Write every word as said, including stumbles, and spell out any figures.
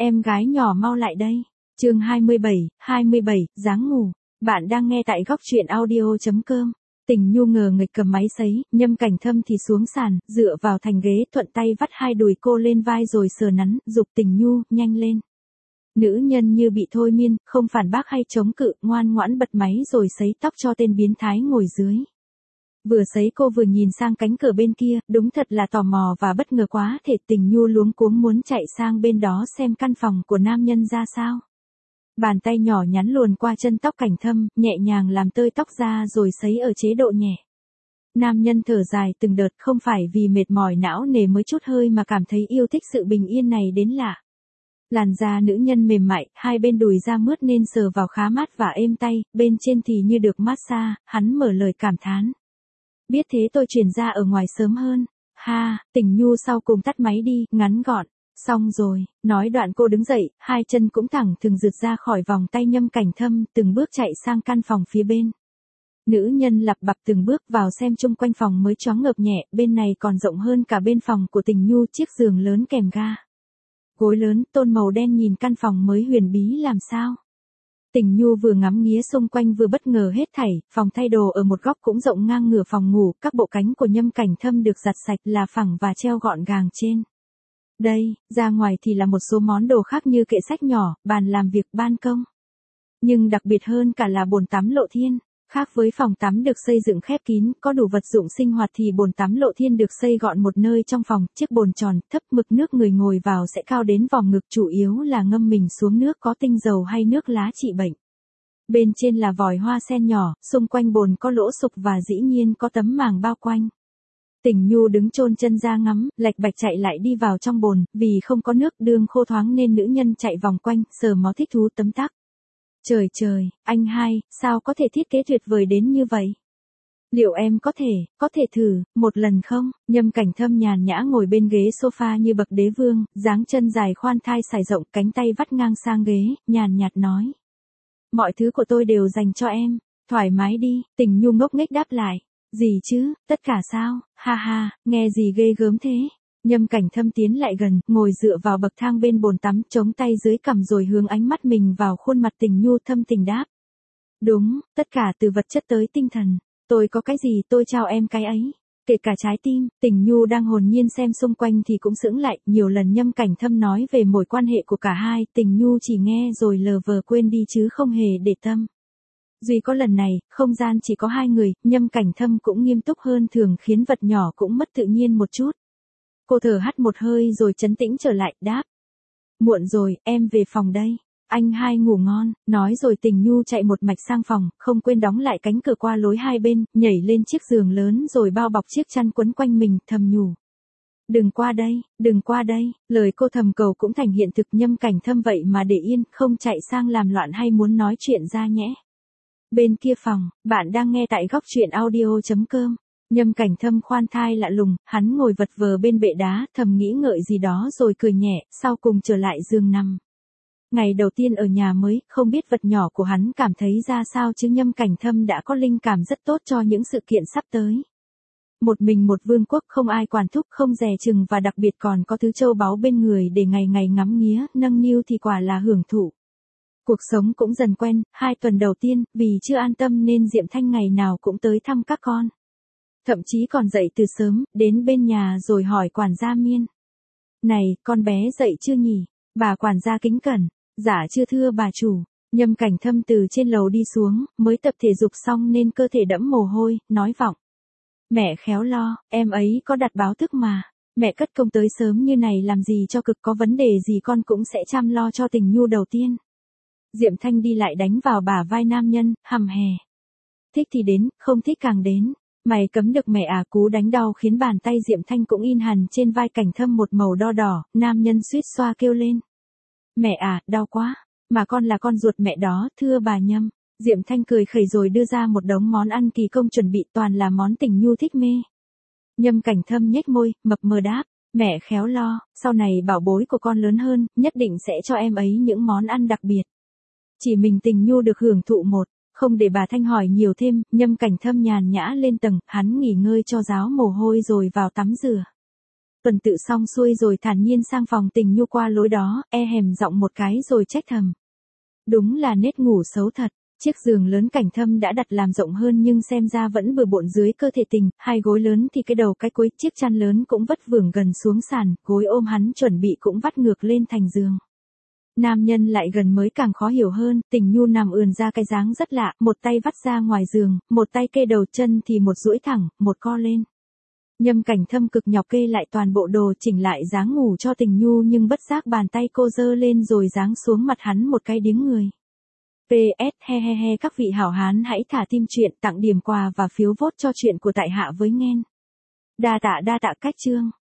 Em gái nhỏ mau lại đây. Chương hai mươi bảy, hai mươi bảy, dáng ngủ. Bạn đang nghe tại góc truyện audio chấm com. Tình Nhu ngờ nghịch cầm máy sấy, Nhâm Cảnh Thâm thì xuống sàn, dựa vào thành ghế, thuận tay vắt hai đùi cô lên vai rồi sờ nắn, giục Tình Nhu, nhanh lên. Nữ nhân như bị thôi miên, không phản bác hay chống cự, ngoan ngoãn bật máy rồi sấy tóc cho tên biến thái ngồi dưới. Vừa sấy cô vừa nhìn sang cánh cửa bên kia, đúng thật là tò mò và bất ngờ quá thể. Tình Nhu luống cuống muốn chạy sang bên đó xem căn phòng của nam nhân ra sao. Bàn tay nhỏ nhắn luồn qua chân tóc Cảnh Thâm, nhẹ nhàng làm tơi tóc ra rồi sấy ở chế độ nhẹ. Nam nhân thở dài từng đợt, không phải vì mệt mỏi não nề mới chút hơi mà cảm thấy yêu thích sự bình yên này đến lạ. Làn da nữ nhân mềm mại, hai bên đùi da mướt nên sờ vào khá mát và êm tay, bên trên thì như được massage, hắn mở lời cảm thán. Biết thế tôi chuyển ra ở ngoài sớm hơn. Ha, Tình Nhu sau cùng tắt máy đi, ngắn gọn. Xong rồi, nói đoạn cô đứng dậy, hai chân cũng thẳng thừng rượt ra khỏi vòng tay Nhâm Cảnh Thâm, từng bước chạy sang căn phòng phía bên. Nữ nhân lặp bặp từng bước vào xem chung quanh phòng mới choáng ngợp nhẹ, bên này còn rộng hơn cả bên phòng của Tình Nhu, chiếc giường lớn kèm ga gối lớn, tôn màu đen nhìn căn phòng mới huyền bí làm sao. Tình Nhu vừa ngắm nghía xung quanh vừa bất ngờ hết thảy, phòng thay đồ ở một góc cũng rộng ngang ngửa phòng ngủ, các bộ cánh của Nhâm Cảnh Thâm được giặt sạch là phẳng và treo gọn gàng trên. Đây, ra ngoài thì là một số món đồ khác như kệ sách nhỏ, bàn làm việc, ban công. Nhưng đặc biệt hơn cả là bồn tắm lộ thiên. Khác với phòng tắm được xây dựng khép kín, có đủ vật dụng sinh hoạt thì bồn tắm lộ thiên được xây gọn một nơi trong phòng, chiếc bồn tròn, thấp, mực nước người ngồi vào sẽ cao đến vòng ngực, chủ yếu là ngâm mình xuống nước có tinh dầu hay nước lá trị bệnh. Bên trên là vòi hoa sen nhỏ, xung quanh bồn có lỗ sục và dĩ nhiên có tấm màng bao quanh. Tình Nhu đứng chôn chân ra ngắm, lạch bạch chạy lại đi vào trong bồn, vì không có nước đương khô thoáng nên nữ nhân chạy vòng quanh, sờ mó thích thú tấm tắc. Trời trời, anh hai, sao có thể thiết kế tuyệt vời đến như vậy? Liệu em có thể, có thể thử, một lần không? Nhâm Cảnh Thâm nhàn nhã ngồi bên ghế sofa như bậc đế vương, dáng chân dài khoan thai sải rộng, cánh tay vắt ngang sang ghế, nhàn nhạt nói. Mọi thứ của tôi đều dành cho em, thoải mái đi. Tình Nhu ngốc nghếch đáp lại. Gì chứ, tất cả sao, ha ha, nghe gì ghê gớm thế. Nhâm Cảnh Thâm tiến lại gần, ngồi dựa vào bậc thang bên bồn tắm, chống tay dưới cằm rồi hướng ánh mắt mình vào khuôn mặt Tình Nhu, thâm tình đáp. Đúng, tất cả từ vật chất tới tinh thần, tôi có cái gì tôi trao em cái ấy, kể cả trái tim. Tình Nhu đang hồn nhiên xem xung quanh thì cũng sững lại, nhiều lần Nhâm Cảnh Thâm nói về mối quan hệ của cả hai, Tình Nhu chỉ nghe rồi lờ vờ quên đi chứ không hề để tâm. Duy có lần này, không gian chỉ có hai người, Nhâm Cảnh Thâm cũng nghiêm túc hơn thường khiến vật nhỏ cũng mất tự nhiên một chút. Cô thở hắt một hơi rồi trấn tĩnh trở lại, đáp. Muộn rồi, em về phòng đây. Anh hai ngủ ngon, nói rồi Tình Nhu chạy một mạch sang phòng, không quên đóng lại cánh cửa qua lối hai bên, nhảy lên chiếc giường lớn rồi bao bọc chiếc chăn quấn quanh mình, thầm nhủ. Đừng qua đây, đừng qua đây, lời cô thầm cầu cũng thành hiện thực. Nhâm Cảnh Thâm vậy mà để yên, không chạy sang làm loạn hay muốn nói chuyện ra nhẽ. Bên kia phòng, bạn đang nghe tại góc truyện audio chấm com. Nhâm Cảnh Thâm khoan thai lạ lùng, hắn ngồi vật vờ bên bệ đá, thầm nghĩ ngợi gì đó rồi cười nhẹ, sau cùng trở lại giường nằm. Ngày đầu tiên ở nhà mới, không biết vật nhỏ của hắn cảm thấy ra sao chứ Nhâm Cảnh Thâm đã có linh cảm rất tốt cho những sự kiện sắp tới. Một mình một vương quốc, không ai quản thúc, không dè chừng và đặc biệt còn có thứ châu báu bên người để ngày ngày ngắm nghía, nâng niu thì quả là hưởng thụ. Cuộc sống cũng dần quen, hai tuần đầu tiên, vì chưa an tâm nên Diệm Thanh ngày nào cũng tới thăm các con. Thậm chí còn dậy từ sớm, đến bên nhà rồi hỏi quản gia Miên. Này, con bé dậy chưa nhỉ? Bà quản gia kính cẩn. Dạ chưa thưa bà chủ. Nhâm Cảnh Thâm từ trên lầu đi xuống, mới tập thể dục xong nên cơ thể đẫm mồ hôi, nói vọng. Mẹ khéo lo, em ấy có đặt báo thức mà. Mẹ cất công tới sớm như này làm gì cho cực, có vấn đề gì con cũng sẽ chăm lo cho Tình Nhu đầu tiên. Diệm Thanh đi lại đánh vào bả vai nam nhân, hầm hè. Thích thì đến, không thích càng đến. Mày cấm được mẹ à, cú đánh đau khiến bàn tay Diệm Thanh cũng in hằn trên vai Cảnh Thâm một màu đo đỏ, nam nhân suýt xoa kêu lên. Mẹ à, đau quá, mà con là con ruột mẹ đó, thưa bà Nhâm. Diệm Thanh cười khẩy rồi đưa ra một đống món ăn kỳ công chuẩn bị, toàn là món Tình Nhu thích mê. Nhâm Cảnh Thâm nhếch môi, mập mờ đáp. Mẹ khéo lo, sau này bảo bối của con lớn hơn, nhất định sẽ cho em ấy những món ăn đặc biệt. Chỉ mình Tình Nhu được hưởng thụ một. Không để bà Thanh hỏi nhiều thêm, Nhâm Cảnh Thâm nhàn nhã lên tầng, hắn nghỉ ngơi cho ráo mồ hôi rồi vào tắm rửa. Tuần tự xong xuôi rồi thản nhiên sang phòng Tình Nhu qua lối đó, e hèm giọng một cái rồi trách thầm. Đúng là nết ngủ xấu thật. Chiếc giường lớn Cảnh Thâm đã đặt làm rộng hơn nhưng xem ra vẫn bừa bộn dưới cơ thể Tình, hai gối lớn thì cái đầu cái cuối, chiếc chăn lớn cũng vất vưởng gần xuống sàn, gối ôm hắn chuẩn bị cũng vắt ngược lên thành giường. Nam nhân lại gần mới càng khó hiểu hơn, Tình Nhu nằm ườn ra cái dáng rất lạ, một tay vắt ra ngoài giường, một tay kê đầu, chân thì một duỗi thẳng, một co lên. Nhâm Cảnh Thâm cực nhọc kê lại toàn bộ đồ, chỉnh lại dáng ngủ cho Tình Nhu nhưng bất giác bàn tay cô giơ lên rồi giáng xuống mặt hắn một cái điếng người. pê ét he he he các vị hảo hán hãy thả tim truyện, tặng điểm quà và phiếu vote cho chuyện của tại hạ với Nghen. Đa tạ đa tạ cách chương.